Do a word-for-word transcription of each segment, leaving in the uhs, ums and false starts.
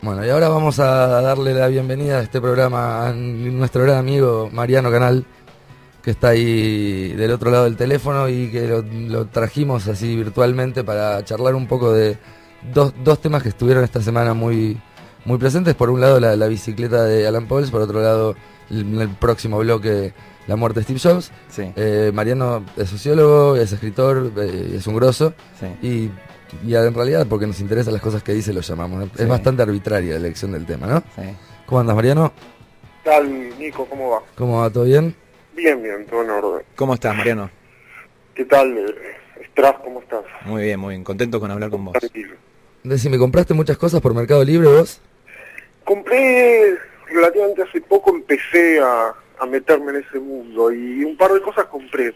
Bueno, y ahora vamos a darle la bienvenida a este programa a nuestro gran amigo Mariano Canal, que está ahí del otro lado del teléfono y que lo, lo trajimos así virtualmente para charlar un poco de dos, dos temas que estuvieron esta semana muy, muy presentes. Por un lado la, la bicicleta de Alan Pauls, por otro lado en el, el próximo bloque la muerte de Steve Jobs. Sí. Eh, Mariano es sociólogo, es escritor, eh, es un grosso. Sí. Y Y en realidad, porque nos interesan las cosas que dice, lo llamamos. Es Sí. bastante arbitraria la elección del tema, ¿no? Sí. ¿Cómo andas, Mariano? ¿Qué tal, Nico? ¿Cómo va? ¿Cómo va? ¿Todo bien? Bien, bien, todo en orden. ¿Cómo estás, Mariano? ¿Qué tal, eh, Stras? ¿Cómo estás? Muy bien, muy bien. Contento con hablar con vos. Tranquilo. Decime, ¿compraste muchas cosas por Mercado Libre vos? Compré, relativamente hace poco empecé a, a meterme en ese mundo y un par de cosas compré.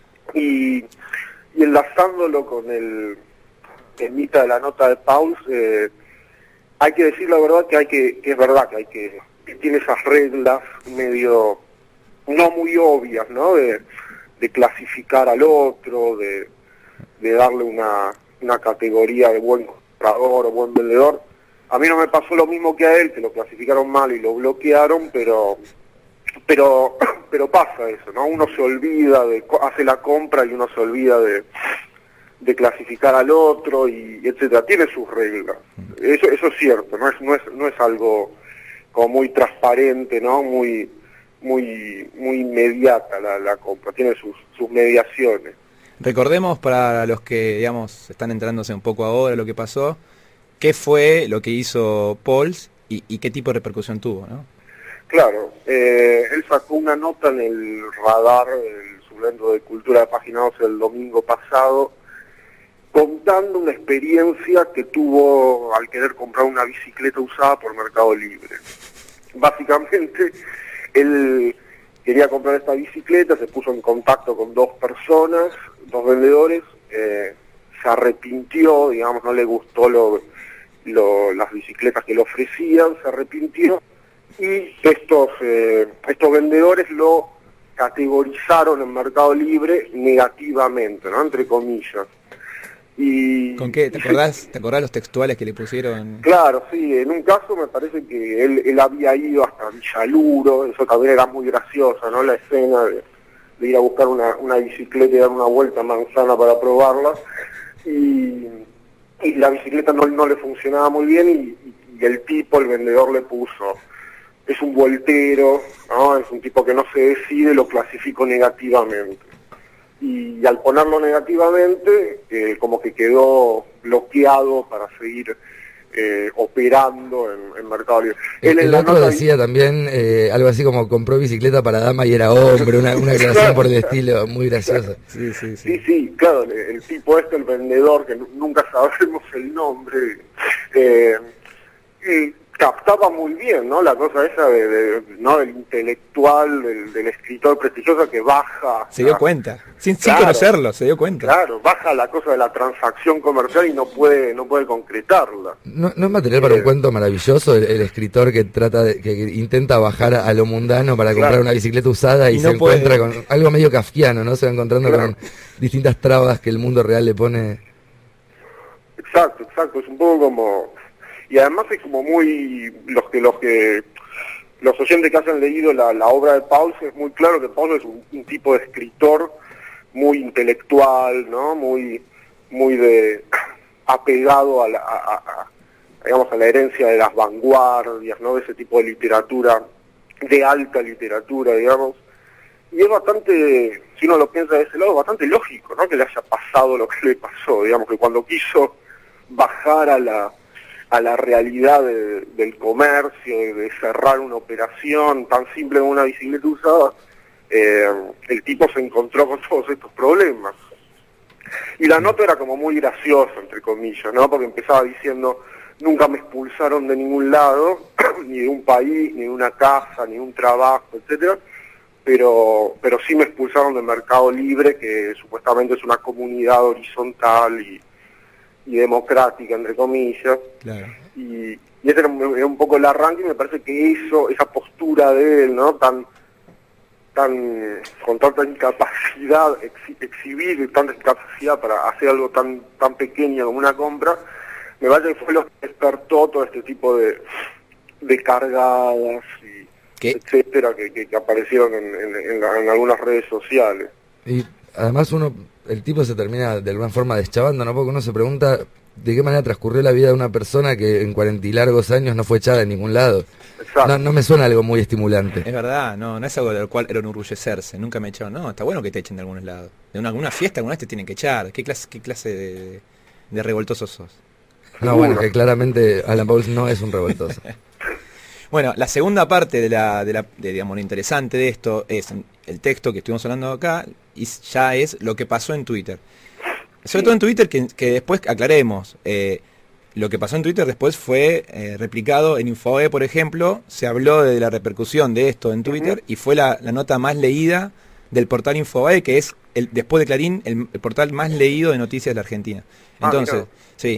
Y, y enlazándolo con el temita de la nota de Pauls, eh, hay que decir la verdad que hay que, que es verdad que hay que, que tiene esas reglas medio no muy obvias, ¿no? De, de clasificar al otro, de, de darle una, una categoría de buen comprador o buen vendedor. A mí no me pasó lo mismo que a él, que lo clasificaron mal y lo bloquearon, pero pero pero pasa eso, ¿no? Uno se olvida, de hace la compra y uno se olvida de de clasificar al otro y etcétera. Tiene sus reglas. Eso eso es cierto, no es no es no es algo como muy transparente, ¿no? Muy muy muy inmediata la, la compra, tiene sus sus mediaciones. Recordemos para los que, digamos, están enterándose un poco ahora lo que pasó, qué fue lo que hizo Pauls y, y qué tipo de repercusión tuvo, ¿no? Claro, eh, él sacó una nota en el Radar, el suplemento de Cultura de Página doce el domingo pasado, contando una experiencia que tuvo al querer comprar una bicicleta usada por Mercado Libre. Básicamente, él quería comprar esta bicicleta, se puso en contacto con dos personas, dos vendedores, eh, se arrepintió, digamos, no le gustó lo, lo, las bicicletas que le ofrecían, se arrepintió, y estos, eh, estos vendedores lo categorizaron en Mercado Libre negativamente, ¿no? Entre comillas. Y, ¿Con qué? ¿Te acordás, ¿Te acordás los textuales que le pusieron? Claro, sí, en un caso me parece que él, él había ido hasta Villaluro, eso también era muy graciosa, ¿no? La escena de, de ir a buscar una, una bicicleta y dar una vuelta a manzana para probarla, y, y la bicicleta no, no le funcionaba muy bien, y, y el tipo, el vendedor, le puso, es un voltero, ¿no? Es un tipo que no se decide, lo clasificó negativamente. Y al ponerlo negativamente, eh, como que quedó bloqueado para seguir eh, operando en, en Mercado Libre. El, Él el en otro nota decía también eh, algo así como compró bicicleta para dama y era hombre, una, una aclaración por el estilo, muy graciosa. Sí, sí, Sí, sí, claro, el, el tipo este, el vendedor, que nunca sabremos el nombre, eh, y captaba muy bien, ¿no? La cosa esa de, de ¿no? Del intelectual, del, del escritor prestigioso que baja. Se dio la, cuenta, sin, sin claro, conocerlo, se dio cuenta. Claro, baja la cosa de la transacción comercial y no puede no puede concretarla. ¿No, no es material para Eh, un cuento maravilloso el, el escritor que trata de, que intenta bajar a lo mundano para comprar Claro. una bicicleta usada y, Y se no puede. encuentra con algo medio kafkiano, ¿no? Se va encontrando Claro. con distintas trabas que el mundo real le pone. Exacto, exacto, es un poco como, y además es como muy, los que los que los oyentes que hayan leído la, la obra de Pauls, es muy claro que Pauls es un, un tipo de escritor muy intelectual, ¿no? Muy muy de apegado a la a, a, a, digamos a la herencia de las vanguardias, ¿no? De ese tipo de literatura, de alta literatura, digamos. Y es bastante, si uno lo piensa de ese lado, bastante lógico, ¿no? Que le haya pasado lo que le pasó, digamos, que cuando quiso bajar a la a la realidad de, del comercio, de, de cerrar una operación tan simple como una bicicleta usada, eh, el tipo se encontró con todos estos problemas. Y la nota era como muy graciosa, entre comillas, ¿no? Porque empezaba diciendo, nunca me expulsaron de ningún lado, ni de un país, ni de una casa, ni de un trabajo, etcétera, pero pero sí me expulsaron de Mercado Libre, que supuestamente es una comunidad horizontal y, y democrática, entre comillas. Claro. Y, y ese era un, era un poco el arranque, y me parece que eso, esa postura de él, ¿no? Tan, tan, con tanta incapacidad, ex, exhibir tanta incapacidad para hacer algo tan, tan pequeño como una compra, me parece que fue lo que despertó todo este tipo de, de cargadas y ¿Qué? etcétera que, que, que aparecieron en, en, en, la- en algunas redes sociales. Y además uno, el tipo se termina de alguna forma deschavando, ¿no? Porque uno se pregunta de qué manera transcurrió la vida de una persona que en cuarenta y largos años no fue echada de ningún lado. Exacto. No, no me suena algo muy estimulante. Es verdad, no, no es algo del cual era enorgullecerse, nunca me echaron, no, está bueno que te echen de algunos lados. De una, alguna fiesta alguna vez te tienen que echar, ¿qué clase, qué clase de, de revoltoso sos? No, bueno, que claramente Alan Pauls no es un revoltoso. Bueno, la segunda parte de la, de la de, digamos, lo interesante de esto es el texto que estuvimos hablando acá, y ya es lo que pasó en Twitter. Sobre todo en Twitter, que, que después aclaremos, eh, lo que pasó en Twitter después fue eh, replicado en Infobae, por ejemplo, se habló de la repercusión de esto en Twitter, uh-huh. y fue la, la nota más leída del portal Infobae, que es, el, después de Clarín, el, el portal más leído de noticias de la Argentina. Entonces, ah, sí.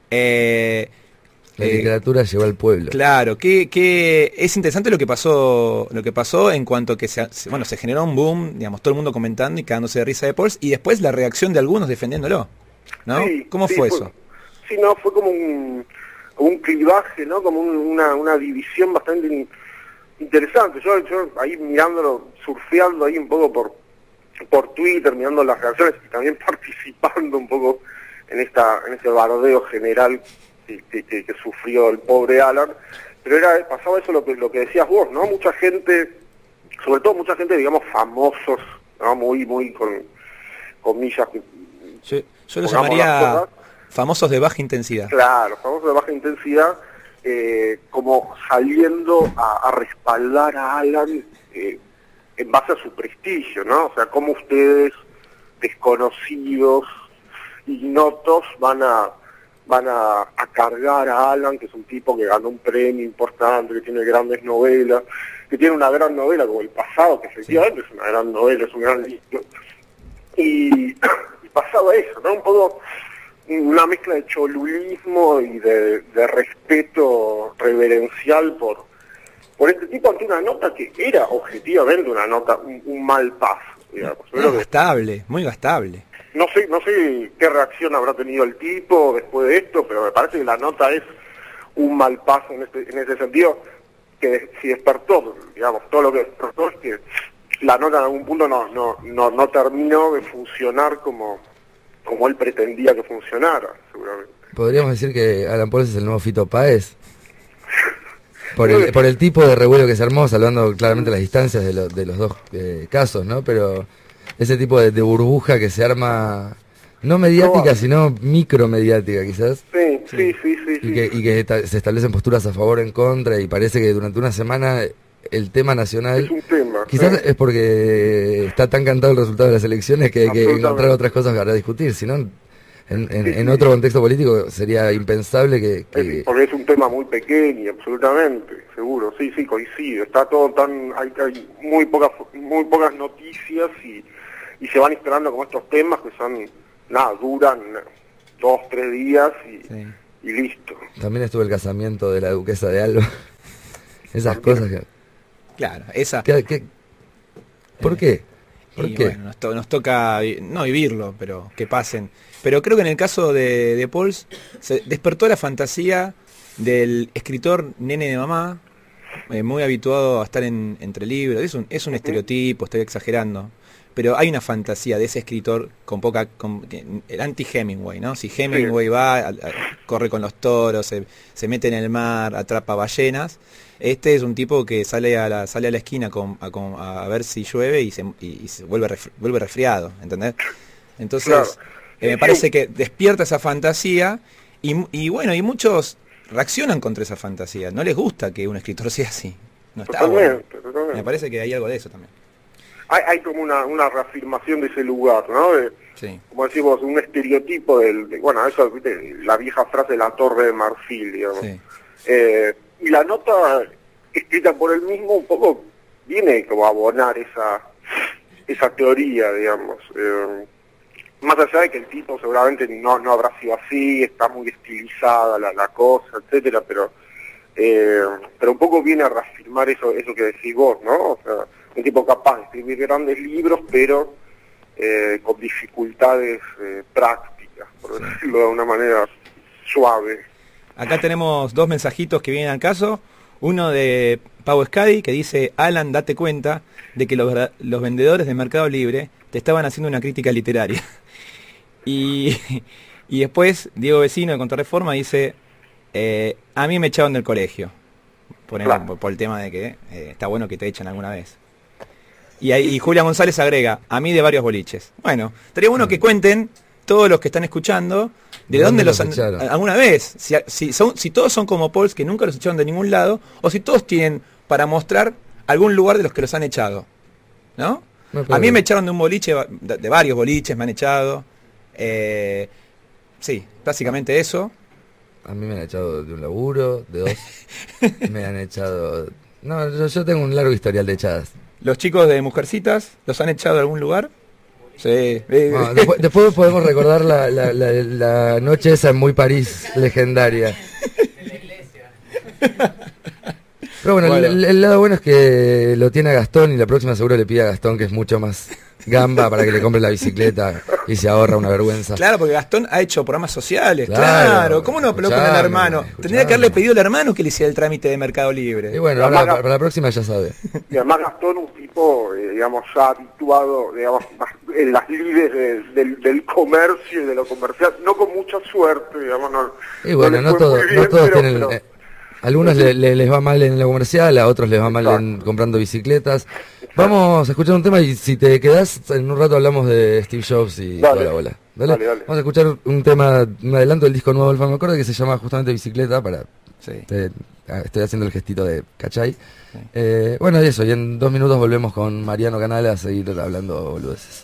Eh, La literatura eh, llegó al pueblo. Claro, que, que es interesante lo que pasó, lo que pasó en cuanto que se, bueno, se generó un boom, digamos, todo el mundo comentando y cagándose de risa de Pauls, y después la reacción de algunos defendiéndolo, ¿no? Sí, ¿Cómo sí, fue, fue eso? Sí, no, fue como un, como un clivaje, ¿no? Como un, una, una división bastante in, interesante. Yo, yo ahí mirándolo, surfeando ahí un poco por, por Twitter, mirando las reacciones y también participando un poco en esta, en este bardeo general Que, que, que sufrió el pobre Alan, pero era pasaba eso lo que lo que decías vos, ¿no? Mucha gente, sobre todo mucha gente, digamos, famosos, ¿no? Muy, muy con comillas. Yo, yo lo llamaría famosos de baja intensidad. Claro, famosos de baja intensidad, eh, como saliendo a, a respaldar a Alan eh, en base a su prestigio, ¿no? O sea, como ustedes, desconocidos, ignotos, van a van a, a cargar a Alan, que es un tipo que ganó un premio importante, que tiene grandes novelas, que tiene una gran novela como El Pasado, que efectivamente sí. es una gran novela, es un gran libro. Y, y pasaba eso, ¿no? Un poco una mezcla de cholulismo y de, de respeto reverencial por, por este tipo ante una nota que era objetivamente una nota, un, un mal paso, digamos. Muy gastable, muy gastable. No sé, no sé qué reacción habrá tenido el tipo después de esto, pero me parece que la nota es un mal paso en, este, en ese sentido, que si despertó, digamos, todo lo que despertó es que la nota en algún punto no, no, no, no terminó de funcionar como, como él pretendía que funcionara, seguramente. ¿Podríamos decir que Alan Pauls es el nuevo Fito Páez? Por el, por el tipo de revuelo que se armó, salvando claramente las distancias de, lo, de los dos eh, casos, ¿no? Pero ese tipo de, de burbuja que se arma, no mediática, no, sino micromediática quizás. Sí, sí, sí, sí. Y que, y que ta, se establecen posturas a favor, en contra, y parece que durante una semana el tema nacional... Es un tema. Quizás ¿eh? es porque está tan cantado el resultado de las elecciones que hay que encontrar otras cosas para discutir, si no... En, en, sí, en otro contexto político sería impensable que, que... Es, porque es un tema muy pequeño, absolutamente, seguro, sí, sí, coincido. Está todo tan... Hay, hay muy pocas muy pocas noticias y, y se van instalando como estos temas que son... Nada, duran dos, tres días y, sí. y listo. También estuvo el casamiento de la duquesa de Alba. Esas También. cosas que... Claro, esa... ¿Qué, qué? ¿Por qué? ¿Por y qué? Bueno, nos, to nos toca, no vivirlo, pero que pasen. Pero creo que en el caso de, de Pauls se despertó la fantasía del escritor nene de mamá, eh, muy habituado a estar en, entre libros. Es un, es un estereotipo, estoy exagerando. Pero hay una fantasía de ese escritor con poca... Con, el anti-Hemingway, ¿no? Si Hemingway va, a, a, corre con los toros, se, se mete en el mar, atrapa ballenas. Este es un tipo que sale a la, sale a la esquina con, a, con, a ver si llueve y se, y, y se vuelve, ref, vuelve resfriado, ¿entendés? Entonces, claro. eh, me parece que despierta esa fantasía y, y bueno, y muchos reaccionan contra esa fantasía. No les gusta que un escritor sea así. No está bueno. Me parece que hay algo de eso también. Hay, hay como una, una reafirmación de ese lugar, ¿no? De, sí. Como decimos, un estereotipo del... De, bueno, eso, ¿viste? La vieja frase de la Torre de Marfil, digamos. Sí. Eh, y la nota escrita por él mismo un poco viene como a abonar esa, esa teoría, digamos. Eh, más allá de que el tipo seguramente no, no habrá sido así, está muy estilizada la, la cosa, etcétera, pero eh, pero un poco viene a reafirmar eso, eso que decís vos, ¿no? O sea, un tipo capaz de escribir grandes libros, pero eh, con dificultades eh, prácticas, por decirlo de una manera suave. Acá tenemos dos mensajitos que vienen al caso. Uno de Pau Scadi que dice: Alan, date cuenta de que los, los vendedores de Mercado Libre te estaban haciendo una crítica literaria. Y, y después Diego Vecino de Contrarreforma dice: eh, a mí me echaron del colegio. Por, el, Claro. por, por el tema de que eh, está bueno que te echen alguna vez. Y, ahí, y Julia González agrega: a mí de varios boliches. Bueno, estaría bueno que cuenten todos los que están escuchando de ¿De dónde dónde los los han, echaron? alguna vez, si, si, son, si todos son como Pauls, que nunca los echaron de ningún lado, o si todos tienen para mostrar algún lugar de los que los han echado, ¿no? No, pero- A mí me echaron de un boliche, de, de varios boliches me han echado, eh, sí, básicamente eso. A mí me han echado de un laburo, de dos. Me han echado... No, yo, yo tengo un largo historial de echadas. Los chicos de Mujercitas, ¿los han echado de algún lugar? Sí. eh, Bueno, después, después podemos recordar la, la, la, la noche esa en Muy París, legendaria. Pero bueno, Bueno. El, el lado bueno es que lo tiene a Gastón y la próxima seguro le pide a Gastón, que es mucho más gamba, para que le compre la bicicleta y se ahorra una vergüenza. Claro, porque Gastón ha hecho programas sociales, Claro, claro. ¿Cómo no peló con el escuchame, hermano? escuchame. Tendría que haberle pedido al hermano que le hiciera el trámite de Mercado Libre. Y bueno, ahora para, para la próxima ya sabe. Y además Gastón, un tipo, eh, digamos, ya habituado, digamos, en las lides de- del, del comercio y de lo comercial, no con mucha suerte, digamos, no. Y bueno, le no, fue todo, muy no bien, todos pero- tienen... pero- eh, algunos le- le- les va mal en lo comercial, a otros les va mal en comprando bicicletas. Vamos a escuchar un tema y si te quedás, en un rato hablamos de Steve Jobs y Dale. toda la bola. ¿Dale? Dale, dale. Vamos a escuchar un tema, un adelanto del disco nuevo del Famacorde que se llama justamente Bicicleta para... Sí. te- ah, estoy haciendo el gestito de ¿cachai? Eh, bueno, y eso, y en dos minutos volvemos con Mariano Canal a seguir hablando boludeces.